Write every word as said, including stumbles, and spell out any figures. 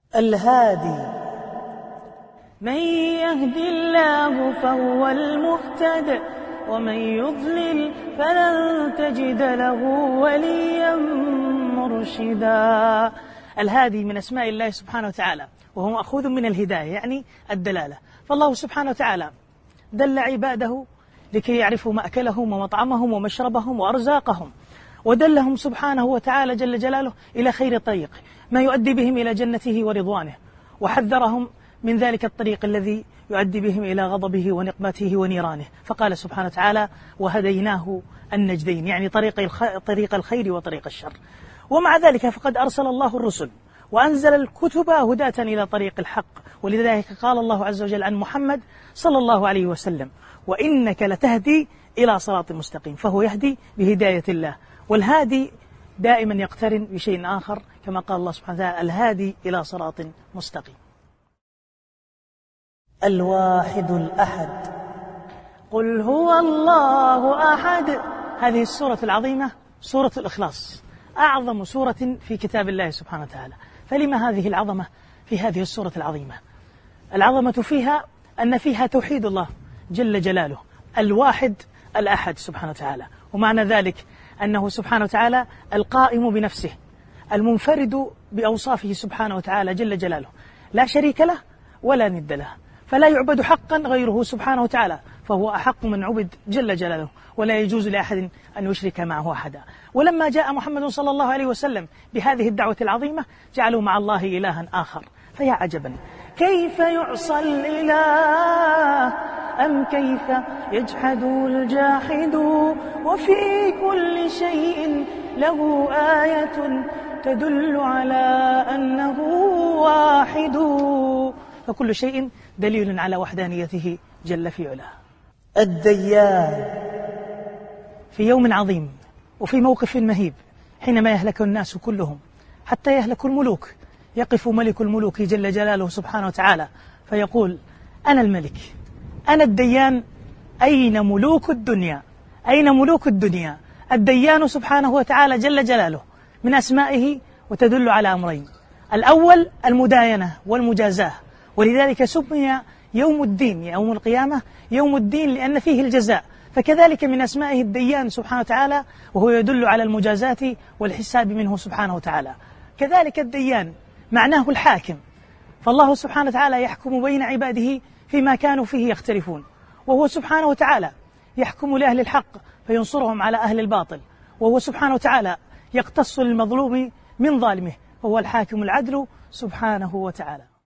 الهادي من يهد الله فهو المهتد ومن يضلل فلن تجد له وليا مرشدا. الهادي من أسماء الله سبحانه وتعالى، وهو مأخوذ من الهداية يعني الدلالة. فالله سبحانه وتعالى دل عباده لكي يعرفوا مأكلهم ومطعمهم ومشربهم وأرزاقهم، ودلهم سبحانه وتعالى جل جلاله إلى خير طريق ما يؤدي بهم إلى جنته ورضوانه، وحذرهم من ذلك الطريق الذي يؤدي بهم إلى غضبه ونقمته ونيرانه. فقال سبحانه وتعالى: وهديناه النجدين، يعني طريق الخ... طريق الخير وطريق الشر. ومع ذلك فقد أرسل الله الرسل وأنزل الكتب هداة إلى طريق الحق، ولذلك قال الله عز وجل عن محمد صلى الله عليه وسلم: وإنك لتهدي إلى صراط مستقيم. فهو يهدي بهداية الله، والهادي دائما يقترن بشيء آخر، كما قال الله سبحانه وتعالى: الهادي إلى صراط مستقيم. الواحد الأحد، قل هو الله أحد. هذه السورة العظيمة سورة الإخلاص، أعظم سورة في كتاب الله سبحانه وتعالى. فلما هذه العظمة في هذه السورة العظيمة؟ العظمة فيها أن فيها توحيد الله جل جلاله، الواحد الأحد سبحانه وتعالى. ومعنى ذلك أنه سبحانه وتعالى القائم بنفسه، المنفرد بأوصافه سبحانه وتعالى جل جلاله، لا شريك له ولا ند له، فلا يعبد حقا غيره سبحانه وتعالى، فهو أحق من عبد جل جلاله، ولا يجوز لأحد أن يشرك معه أحدا. ولما جاء محمد صلى الله عليه وسلم بهذه الدعوة العظيمة جعلوا مع الله إلها آخر. فيا عجبا، كيف يعصى الإله أم كيف يجحد الجاحد، وفي كل شيء له آية تدل على أنه واحد. فكل شيء دليل على وحدانيته جل في علاه. الديان، في يوم عظيم وفي موقف مهيب، حينما يهلك الناس كلهم حتى يهلك الملوك، يقف ملك الملوك جل جلاله سبحانه وتعالى فيقول: أنا الملك، أنا الديان، أين ملوك الدنيا؟ أين ملوك الدنيا؟ الديان سبحانه وتعالى جل جلاله من أسمائه وتدل على أمرين: الأول المداينة والمجازاة، ولذلك سمي يوم الدين يوم القيامة يوم الدين لأن فيه الجزاء. فكذلك من أسمائه الديان سبحانه وتعالى، وهو يدل على المجازاة والحساب منه سبحانه وتعالى. كذلك الديان معناه الحاكم، فالله سبحانه وتعالى يحكم بين عباده فيما كانوا فيه يختلفون، وهو سبحانه وتعالى يحكم لأهل الحق فينصرهم على أهل الباطل، وهو سبحانه وتعالى يقتص للمظلوم من ظالمه، وهو الحاكم العدل سبحانه وتعالى.